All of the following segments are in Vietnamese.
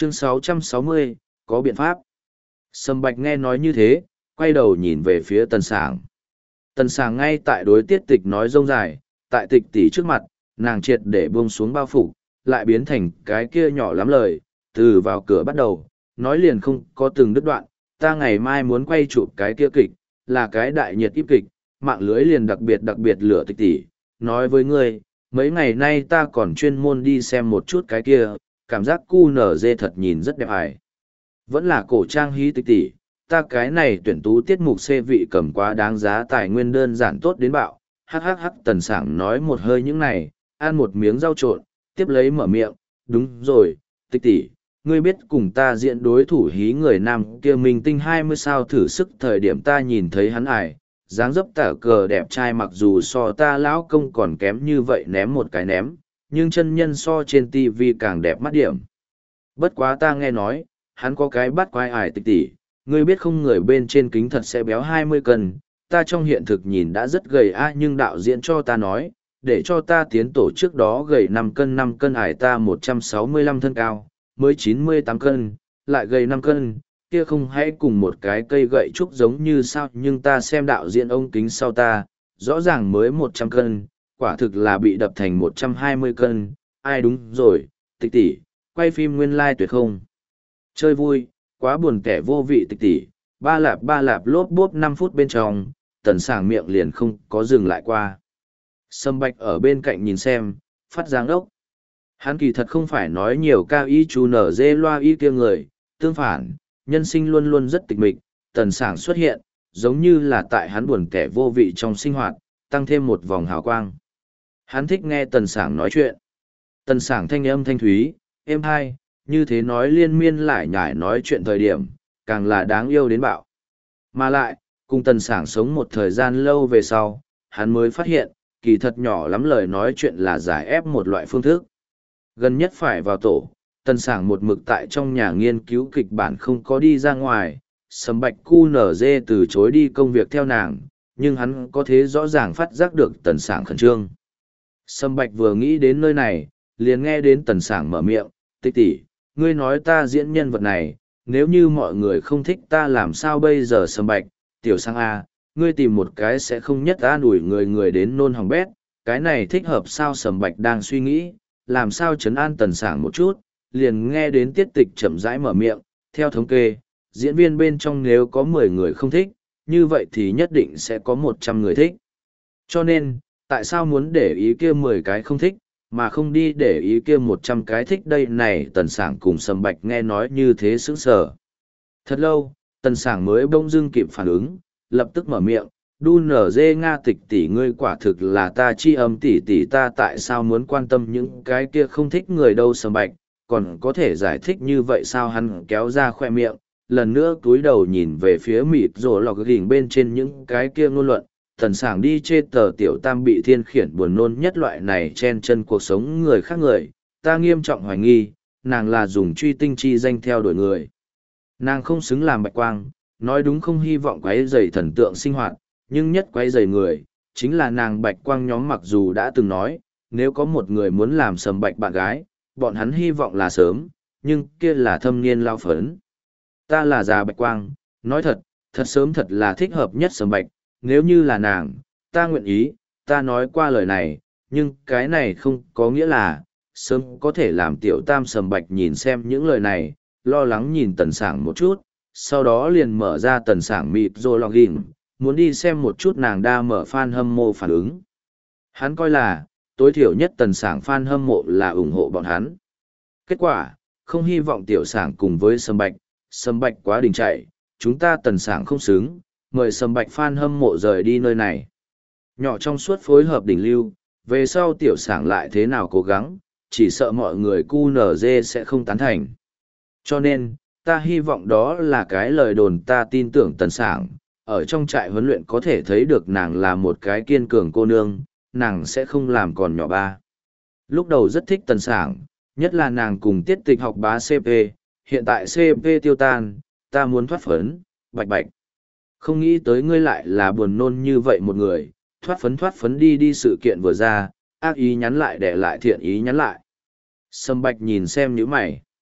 Chương 660, có biện pháp. Sâm Bạch nghe nói như thế, quay đầu nhìn về phía Tần Sảng. Tần Sảng ngay tại đối tiết tịch nói rông dài, tại tịch tỷ trước mặt, nàng triệt để buông xuống bao phục, lại biến thành cái kia nhỏ lắm lời, từ vào cửa bắt đầu, nói liền không có từng đứt đoạn, ta ngày mai muốn quay chụp cái kia kịch, là cái đại nhiệt íp kịch, mạng lưới liền đặc biệt lửa tịch tỷ, nói với ngươi, mấy ngày nay ta còn chuyên môn đi xem một chút cái kia, cảm giác cu nở dê thật nhìn rất đẹp ải. Vẫn là cổ trang hí tịch tỷ, ta cái này tuyển tú tiết mục xê vị cầm quá đáng giá tài nguyên đơn giản tốt đến bạo, hắc Tần Sảng nói một hơi những này, ăn một miếng rau trộn, tiếp lấy mở miệng, đúng rồi, tịch tỷ, ngươi biết cùng ta diễn đối thủ hí người nam kia minh tinh 20 sao thử sức thời điểm ta nhìn thấy hắn ải, dáng dấp tả cờ đẹp trai mặc dù so ta lão công còn kém như vậy ném một cái ném, nhưng chân nhân so trên tivi càng đẹp mắt điểm. Bất quá ta nghe nói, hắn có cái bắt quái ải tịch tỷ, ngươi biết không người bên trên kính thật sẽ béo 20 cân, ta trong hiện thực nhìn đã rất gầy nhưng đạo diễn cho ta nói, để cho ta tiến tổ trước đó gầy 5 cân ải ta 165 thân cao, mới 98 cân, lại gầy 5 cân, kia không hãy cùng một cái cây gậy trúc giống như sao nhưng ta xem đạo diễn ông kính sau ta, rõ ràng mới 100 cân, quả thực là bị đập thành 120 cân, ai đúng rồi, tịch tỷ, quay phim nguyên lai tuyệt không. Chơi vui, quá buồn kẻ vô vị tịch tỷ, ba lạp lốp bốp 5 phút bên trong, Tần Sảng miệng liền không có dừng lại qua. Sâm Bạch ở bên cạnh nhìn xem, phát giáng đốc. Hắn kỳ thật không phải nói nhiều cao y chú nở dê loa y kia người, tương phản, nhân sinh luôn luôn rất tịch mịch, Tần Sảng xuất hiện, giống như là tại hắn buồn kẻ vô vị trong sinh hoạt, tăng thêm một vòng hào quang. Hắn thích nghe Tần Sảng nói chuyện. Tần Sảng thanh âm thanh thúy, êm hai, như thế nói liên miên lại nhải nói chuyện thời điểm, càng là đáng yêu đến bạo. Mà lại, cùng Tần Sảng sống một thời gian lâu về sau, hắn mới phát hiện, kỳ thật nhỏ lắm lời nói chuyện là giải ép một loại phương thức. Gần nhất phải vào tổ, Tần Sảng một mực tại trong nhà nghiên cứu kịch bản không có đi ra ngoài, Sâm Bạch cu nở dê từ chối đi công việc theo nàng, nhưng hắn có thế rõ ràng phát giác được Tần Sảng khẩn trương. Sâm Bạch vừa nghĩ đến nơi này, liền nghe đến Tần Sảng mở miệng, tịch tỷ, ngươi nói ta diễn nhân vật này, nếu như mọi người không thích ta làm sao bây giờ Sâm Bạch, tiểu sang A, ngươi tìm một cái sẽ không nhất an ủi người đến nôn hỏng bét, cái này thích hợp sao Sâm Bạch đang suy nghĩ, làm sao trấn an Tần Sảng một chút, liền nghe đến tiết tịch chậm rãi mở miệng, theo thống kê, diễn viên bên trong nếu có 10 người không thích, như vậy thì nhất định sẽ có 100 người thích. Cho nên, tại sao muốn để ý kia 10 cái không thích, mà không đi để ý kia 100 cái thích đây này Tần Sảng cùng Sâm Bạch nghe nói như thế sững sờ. Thật lâu, Tần Sảng mới bỗng dưng kịp phản ứng, lập tức mở miệng, đu nở dê Nga tịch tỷ ngươi quả thực là ta chi âm tỷ tỷ ta tại sao muốn quan tâm những cái kia không thích người đâu Sâm Bạch, còn có thể giải thích như vậy sao hắn kéo ra khoe miệng, lần nữa túi đầu nhìn về phía mịt rồi lọc gỉnh bên trên những cái kia ngôn luận, Tần Sảng đi chê tờ tiểu tam bị thiên khiển buồn nôn nhất loại này chen chân cuộc sống người khác người, ta nghiêm trọng hoài nghi, nàng là dùng truy tinh chi danh theo đuổi người. Nàng không xứng làm bạch quang, nói đúng không hy vọng quấy rầy thần tượng sinh hoạt, nhưng nhất quấy rầy người, chính là nàng bạch quang nhóm mặc dù đã từng nói, nếu có một người muốn làm Sâm Bạch bạn gái, bọn hắn hy vọng là sớm, nhưng kia là thâm niên lao phấn. Ta là già bạch quang, nói thật, thật sớm thật là thích hợp nhất Sâm Bạch, nếu như là nàng, ta nguyện ý, ta nói qua lời này, nhưng cái này không có nghĩa là, sớm có thể làm tiểu tam Sâm Bạch nhìn xem những lời này, lo lắng nhìn Tần Sảng một chút, sau đó liền mở ra Tần Sảng mịt rồi login, muốn đi xem một chút nàng đa mở fan hâm mộ phản ứng. Hắn coi là, tối thiểu nhất Tần Sảng fan hâm mộ là ủng hộ bọn hắn. Kết quả, không hy vọng tiểu Sảng cùng với Sâm Bạch quá đình chạy, chúng ta Tần Sảng không xứng, mời Sâm Bạch fan hâm mộ rời đi nơi này. Nhỏ trong suốt phối hợp đỉnh lưu, về sau tiểu Sảng lại thế nào cố gắng, chỉ sợ mọi người cu nở dê sẽ không tán thành. Cho nên, ta hy vọng đó là cái lời đồn ta tin tưởng Tần Sảng, ở trong trại huấn luyện có thể thấy được nàng là một cái kiên cường cô nương, nàng sẽ không làm còn nhỏ ba. Lúc đầu rất thích Tần Sảng, nhất là nàng cùng tiết tịch học bá CP, hiện tại CP tiêu tan, ta muốn thoát phấn, Bạch Bạch. Không nghĩ tới ngươi lại là buồn nôn như vậy một người, thoát phấn đi sự kiện vừa ra, ác ý nhắn lại để lại thiện ý nhắn lại. Sâm Bạch nhìn xem nhíu mày.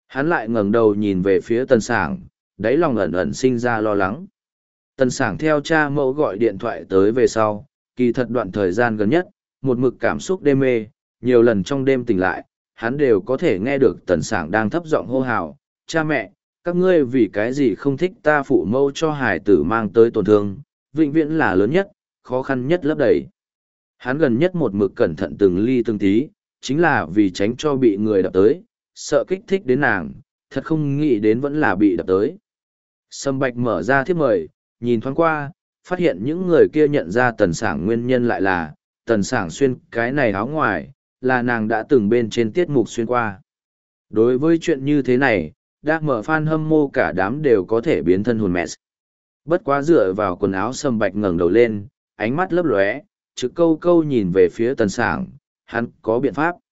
Hắn lại ngẩng đầu nhìn về phía Tần Sảng, đáy lòng ẩn ẩn sinh ra lo lắng. Tần Sảng theo cha mẫu gọi điện thoại tới về sau, kỳ thật đoạn thời gian gần nhất, một mực cảm xúc đê mê, nhiều lần trong đêm tỉnh lại, hắn đều có thể nghe được Tần Sảng đang thấp giọng hô hào, cha mẹ, các ngươi vì cái gì không thích ta phụ mẫu cho hải tử mang tới tổn thương, vĩnh viễn là lớn nhất, khó khăn nhất lấp đầy. Hắn gần nhất một mực cẩn thận từng ly từng tí, chính là vì tránh cho bị người đập tới, sợ kích thích đến nàng, thật không nghĩ đến vẫn là bị đập tới. Sâm Bạch mở ra thiếp mời, nhìn thoáng qua, phát hiện những người kia nhận ra Tần Sảng nguyên nhân lại là, Tần Sảng xuyên cái này áo ngoài, là nàng đã từng bên trên tiết mục xuyên qua. Đối với chuyện như thế này, đã mở fan hâm mộ cả đám đều có thể biến thân hồn mẹ. Bất quá dựa vào quần áo Sâm Bạch ngẩng đầu lên, ánh mắt lấp lóe, trực câu câu nhìn về phía Tần Sảng, hắn có biện pháp.